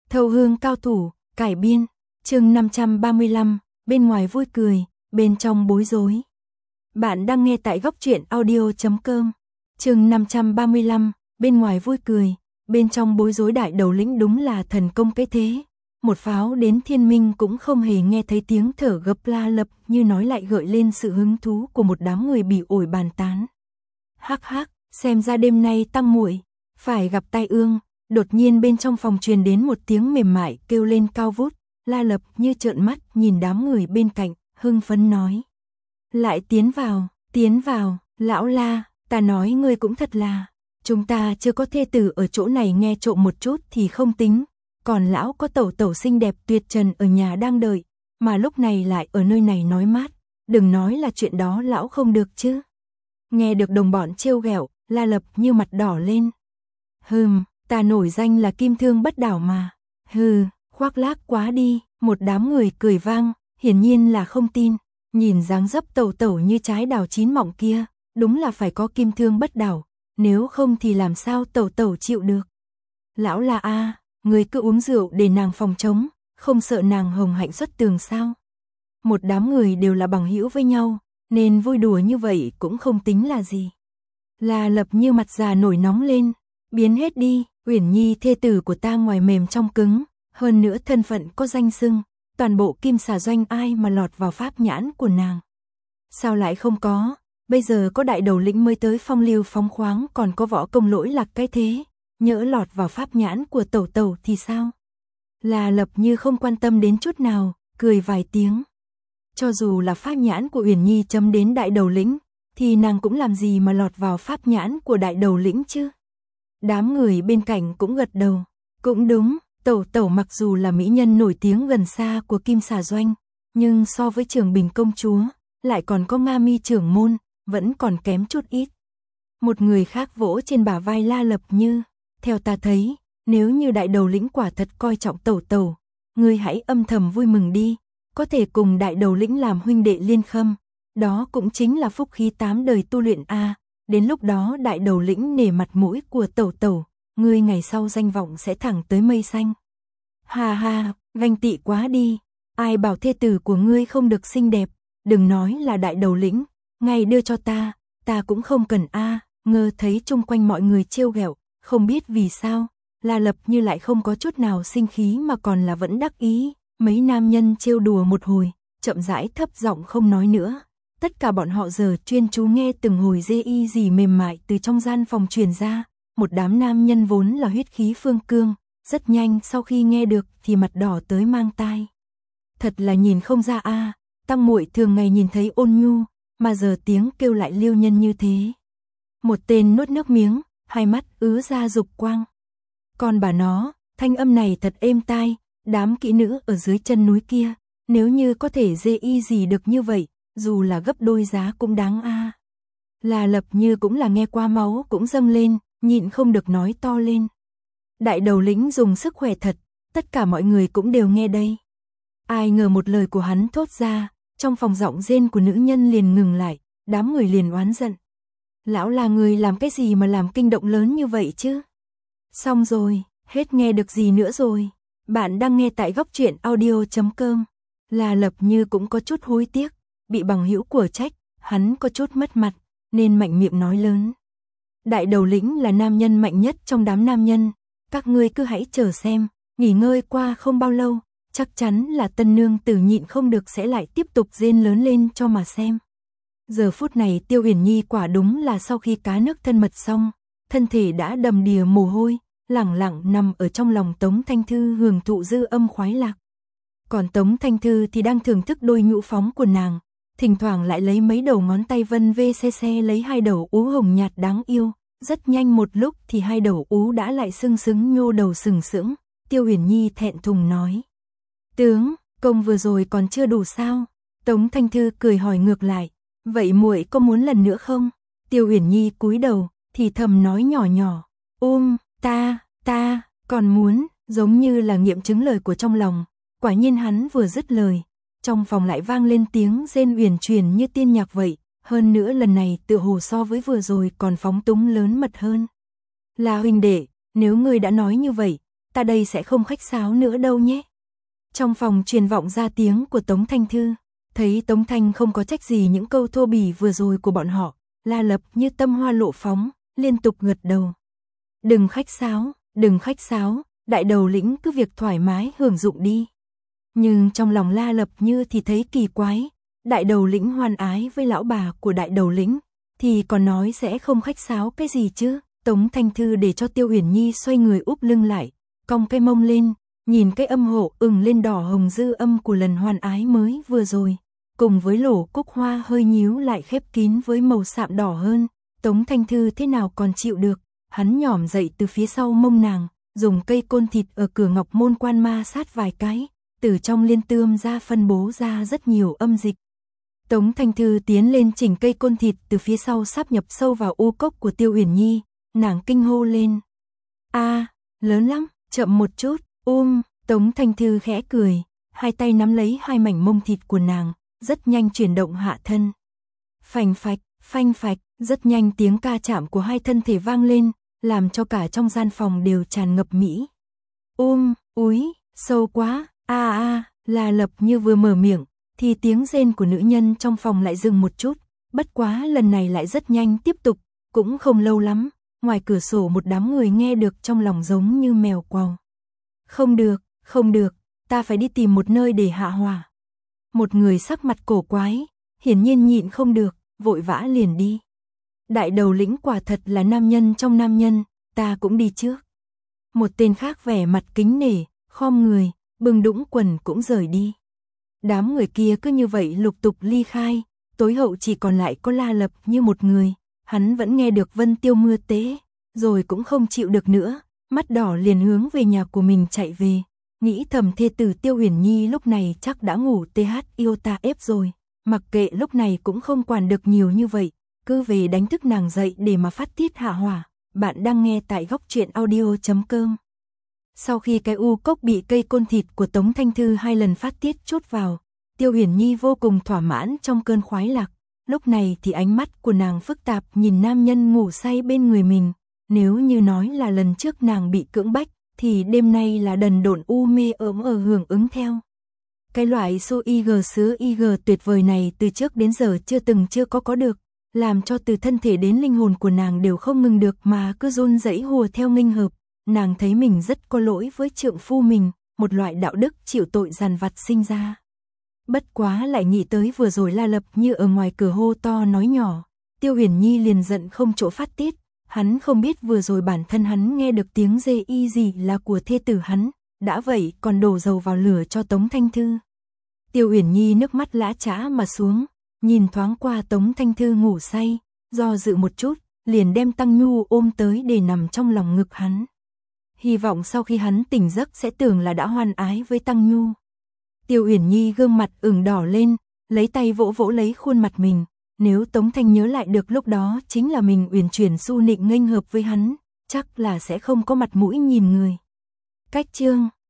Thâu hương cao thủ, cải biên, chương 535, bên ngoài vui cười, bên trong bối rối. Bạn đang nghe tại góc truyện audio.com. Chương 535, bên ngoài vui cười, bên trong bối rối. Đại đầu lĩnh đúng là thần công cái thế. Một pháo đến thiên minh cũng không hề nghe thấy tiếng thở gấp la lập, như nói lại gợi lên sự hứng thú của một đám người bị ổi bàn tán. Hắc hắc, xem ra đêm nay tăng muội phải gặp tai ương. Đột nhiên bên trong phòng truyền đến một tiếng mềm mại kêu lên cao vút. La Lập như trợn mắt nhìn đám người bên cạnh, hưng phấn nói: lại tiến vào, lão La, ta nói ngươi cũng thật là, chúng ta chưa có thê tử ở chỗ này nghe trộm một chút thì không tính, còn lão có tẩu tẩu xinh đẹp tuyệt trần ở nhà đang đợi, mà lúc này lại ở nơi này nói mát, đừng nói là chuyện đó lão không được chứ. Nghe được đồng bọn trêu ghẹo, La Lập như mặt đỏ lên. Ta nổi danh là kim thương bất đảo mà. Khoác lác quá đi, một đám người cười vang, hiển nhiên là không tin. Nhìn dáng dấp tẩu tẩu như trái đào chín mọng kia, đúng là phải có kim thương bất đảo, nếu không thì làm sao tẩu tẩu chịu được. Lão là a, người cứ uống rượu để nàng phòng chống, không sợ nàng hồng hạnh xuất tường sao? Một đám người đều là bằng hữu với nhau, nên vui đùa như vậy cũng không tính là gì. La Lập như mặt già nổi nóng lên, biến hết đi, Uyển Nhi thê tử của ta ngoài mềm trong cứng, hơn nữa thân phận có danh xưng, toàn bộ Kim Xà Doanh ai mà lọt vào pháp nhãn của nàng. Sao lại không có, bây giờ có đại đầu lĩnh mới tới phong lưu phóng khoáng còn có võ công lỗi lạc cái thế, nhỡ lọt vào pháp nhãn của tẩu tẩu thì sao? La Lập như không quan tâm đến chút nào, cười vài tiếng. Cho dù là pháp nhãn của Uyển Nhi chấm đến đại đầu lĩnh, thì nàng cũng làm gì mà lọt vào pháp nhãn của đại đầu lĩnh chứ? Đám người bên cạnh cũng gật đầu. Cũng đúng, tẩu tẩu mặc dù là mỹ nhân nổi tiếng gần xa của Kim Xà Doanh, nhưng so với Trường Bình công chúa, lại còn có Nga Mi trưởng môn, vẫn còn kém chút ít. Một người khác vỗ trên bả vai La Lập như, theo ta thấy, nếu như đại đầu lĩnh quả thật coi trọng tẩu tẩu, ngươi hãy âm thầm vui mừng đi, có thể cùng đại đầu lĩnh làm huynh đệ liên khâm, đó cũng chính là phúc khí 8 đời tu luyện a. Đến lúc đó đại đầu lĩnh nể mặt mũi của tẩu tẩu, ngươi ngày sau danh vọng sẽ thẳng tới mây xanh. Ha, ganh tị quá đi, ai bảo thê tử của ngươi không được xinh đẹp, đừng nói là đại đầu lĩnh, ngay đưa cho ta cũng không cần a. Ngơ thấy chung quanh mọi người trêu ghẹo, không biết vì sao, La Lập như lại không có chút nào sinh khí mà còn là vẫn đắc ý, mấy nam nhân trêu đùa một hồi, chậm rãi thấp giọng không nói nữa. Tất cả bọn họ giờ chuyên chú nghe từng hồi dê y gì mềm mại từ trong gian phòng truyền ra, một đám nam nhân vốn là huyết khí phương cương, rất nhanh sau khi nghe được thì mặt đỏ tới mang tai. Thật là nhìn không ra a, tăng muội thường ngày nhìn thấy ôn nhu, mà giờ tiếng kêu lại liêu nhân như thế. Một tên nuốt nước miếng, hai mắt ứa ra dục quang. Còn bà nó, thanh âm này thật êm tai, đám kỹ nữ ở dưới chân núi kia, nếu như có thể dê y gì được như vậy, dù là gấp đôi giá cũng đáng a. La Lập như cũng là nghe qua máu cũng dâng lên, nhịn không được nói to lên. Đại đầu lĩnh dùng sức khỏe thật, tất cả mọi người cũng đều nghe đây. Ai ngờ một lời của hắn thốt ra, trong phòng giọng rên của nữ nhân liền ngừng lại, đám người liền oán giận. Lão là người làm cái gì mà làm kinh động lớn như vậy chứ? Xong rồi, hết nghe được gì nữa rồi. Bạn đang nghe tại góc truyện audio.com. La Lập như cũng có chút hối tiếc, bị bằng hữu của trách, hắn có chút mất mặt, nên mạnh miệng nói lớn. Đại đầu lĩnh là nam nhân mạnh nhất trong đám nam nhân, các ngươi cứ hãy chờ xem, nghỉ ngơi qua không bao lâu, chắc chắn là tân nương tử nhịn không được sẽ lại tiếp tục rên lớn lên cho mà xem. Giờ phút này Tiêu Uyển Nhi quả đúng là sau khi cá nước thân mật xong, thân thể đã đầm đìa mồ hôi, lẳng lặng nằm ở trong lòng Tống Thanh Thư hưởng thụ dư âm khoái lạc. Còn Tống Thanh Thư thì đang thưởng thức đôi nhũ phóng của nàng, thỉnh thoảng lại lấy mấy đầu ngón tay vân vê xe lấy hai đầu ú hồng nhạt đáng yêu, rất nhanh một lúc thì hai đầu ú đã lại sưng sững nhô đầu sừng sững. Tiêu Uyển Nhi thẹn thùng nói: tướng, công vừa rồi còn chưa đủ sao? Tống Thanh Thư cười hỏi ngược lại: vậy muội có muốn lần nữa không? Tiêu Uyển Nhi cúi đầu, thì thầm nói nhỏ nhỏ: ta còn muốn, giống như là nghiệm chứng lời của trong lòng. Quả nhiên hắn vừa dứt lời, trong phòng lại vang lên tiếng rên uyển chuyển như tiên nhạc vậy, hơn nữa lần này tựa hồ so với vừa rồi còn phóng túng lớn mật hơn. Là huynh đệ, nếu ngươi đã nói như vậy, ta đây sẽ không khách sáo nữa đâu nhé. Trong phòng truyền vọng ra tiếng của Tống Thanh Thư, thấy Tống Thanh không có trách gì những câu thô bỉ vừa rồi của bọn họ, La Lập như tâm hoa lộ phóng, liên tục gật đầu. Đừng khách sáo, đại đầu lĩnh cứ việc thoải mái hưởng dụng đi. Nhưng trong lòng La Lập như thì thấy kỳ quái, đại đầu lĩnh hoan ái với lão bà của đại đầu lĩnh, thì còn nói sẽ không khách sáo cái gì chứ. Tống Thanh Thư để cho Tiêu Uyển Nhi xoay người úp lưng lại, cong cái mông lên, nhìn cái âm hộ ửng lên đỏ hồng dư âm của lần hoan ái mới vừa rồi, cùng với lỗ cúc hoa hơi nhíu lại khép kín với màu sạm đỏ hơn. Tống Thanh Thư thế nào còn chịu được, hắn nhỏm dậy từ phía sau mông nàng, dùng cây côn thịt ở cửa ngọc môn quan ma sát vài cái, từ trong liên tươm ra phân bố ra rất nhiều âm dịch. Tống Thanh Thư tiến lên chỉnh cây côn thịt từ phía sau sắp nhập sâu vào u cốc của Tiêu Uyển Nhi, nàng kinh hô lên. A, lớn lắm, chậm một chút, Tống Thanh Thư khẽ cười, hai tay nắm lấy hai mảnh mông thịt của nàng, rất nhanh chuyển động hạ thân. Phanh phạch, rất nhanh tiếng ca chạm của hai thân thể vang lên, làm cho cả trong gian phòng đều tràn ngập mỹ. Úi, sâu quá, La Lập như vừa mở miệng, thì tiếng rên của nữ nhân trong phòng lại dừng một chút, bất quá lần này lại rất nhanh tiếp tục, cũng không lâu lắm, ngoài cửa sổ một đám người nghe được trong lòng giống như mèo quào. Không được, ta phải đi tìm một nơi để hạ hỏa. Một người sắc mặt cổ quái, hiển nhiên nhịn không được, vội vã liền đi. Đại đầu lĩnh quả thật là nam nhân trong nam nhân, ta cũng đi trước. Một tên khác vẻ mặt kính nể, khom người, bưng đũng quần cũng rời đi. Đám người kia cứ như vậy lục tục ly khai, tối hậu chỉ còn lại có La Lập như một người, hắn vẫn nghe được Vân Tiêu mưa tế, rồi cũng không chịu được nữa, mắt đỏ liền hướng về nhà của mình chạy về, nghĩ thầm thê tử Tiêu Uyển Nhi lúc này chắc đã ngủ iota ép rồi, mặc kệ lúc này cũng không quản được nhiều như vậy, cứ về đánh thức nàng dậy để mà phát tiết hạ hỏa. Bạn đang nghe tại góc truyện audio.com. Sau khi cái u cốc bị cây côn thịt của Tống Thanh Thư hai lần phát tiết chốt vào, Tiêu Uyển Nhi vô cùng thỏa mãn trong cơn khoái lạc, lúc này thì ánh mắt của nàng phức tạp nhìn nam nhân ngủ say bên người mình, nếu như nói là lần trước nàng bị cưỡng bách, thì đêm nay là đần độn u mê ốm ở hưởng ứng theo. Cái loại xô IG sứa IG tuyệt vời này từ trước đến giờ chưa có được, làm cho từ thân thể đến linh hồn của nàng đều không ngừng được mà cứ run rẩy hùa theo nghênh hợp. Nàng thấy mình rất có lỗi với trượng phu mình, một loại đạo đức chịu tội dằn vặt sinh ra. Bất quá lại nghĩ tới vừa rồi La Lập như ở ngoài cửa hô to nói nhỏ, Tiêu Uyển Nhi liền giận không chỗ phát tiết, hắn không biết vừa rồi bản thân hắn nghe được tiếng dê y gì là của thê tử hắn, đã vậy còn đổ dầu vào lửa cho Tống Thanh Thư. Tiêu Uyển Nhi nước mắt lã chã mà xuống, nhìn thoáng qua Tống Thanh Thư ngủ say, do dự một chút, liền đem Tăng Nhu ôm tới để nằm trong lòng ngực hắn. Hy vọng sau khi hắn tỉnh giấc sẽ tưởng là đã hoan ái với Tăng Nhu. Tiêu Uyển Nhi gương mặt ửng đỏ lên, lấy tay vỗ vỗ lấy khuôn mặt mình, nếu Tống Thanh nhớ lại được lúc đó chính là mình uyển chuyển su nịnh nghênh hợp với hắn, chắc là sẽ không có mặt mũi nhìn người. Cách chương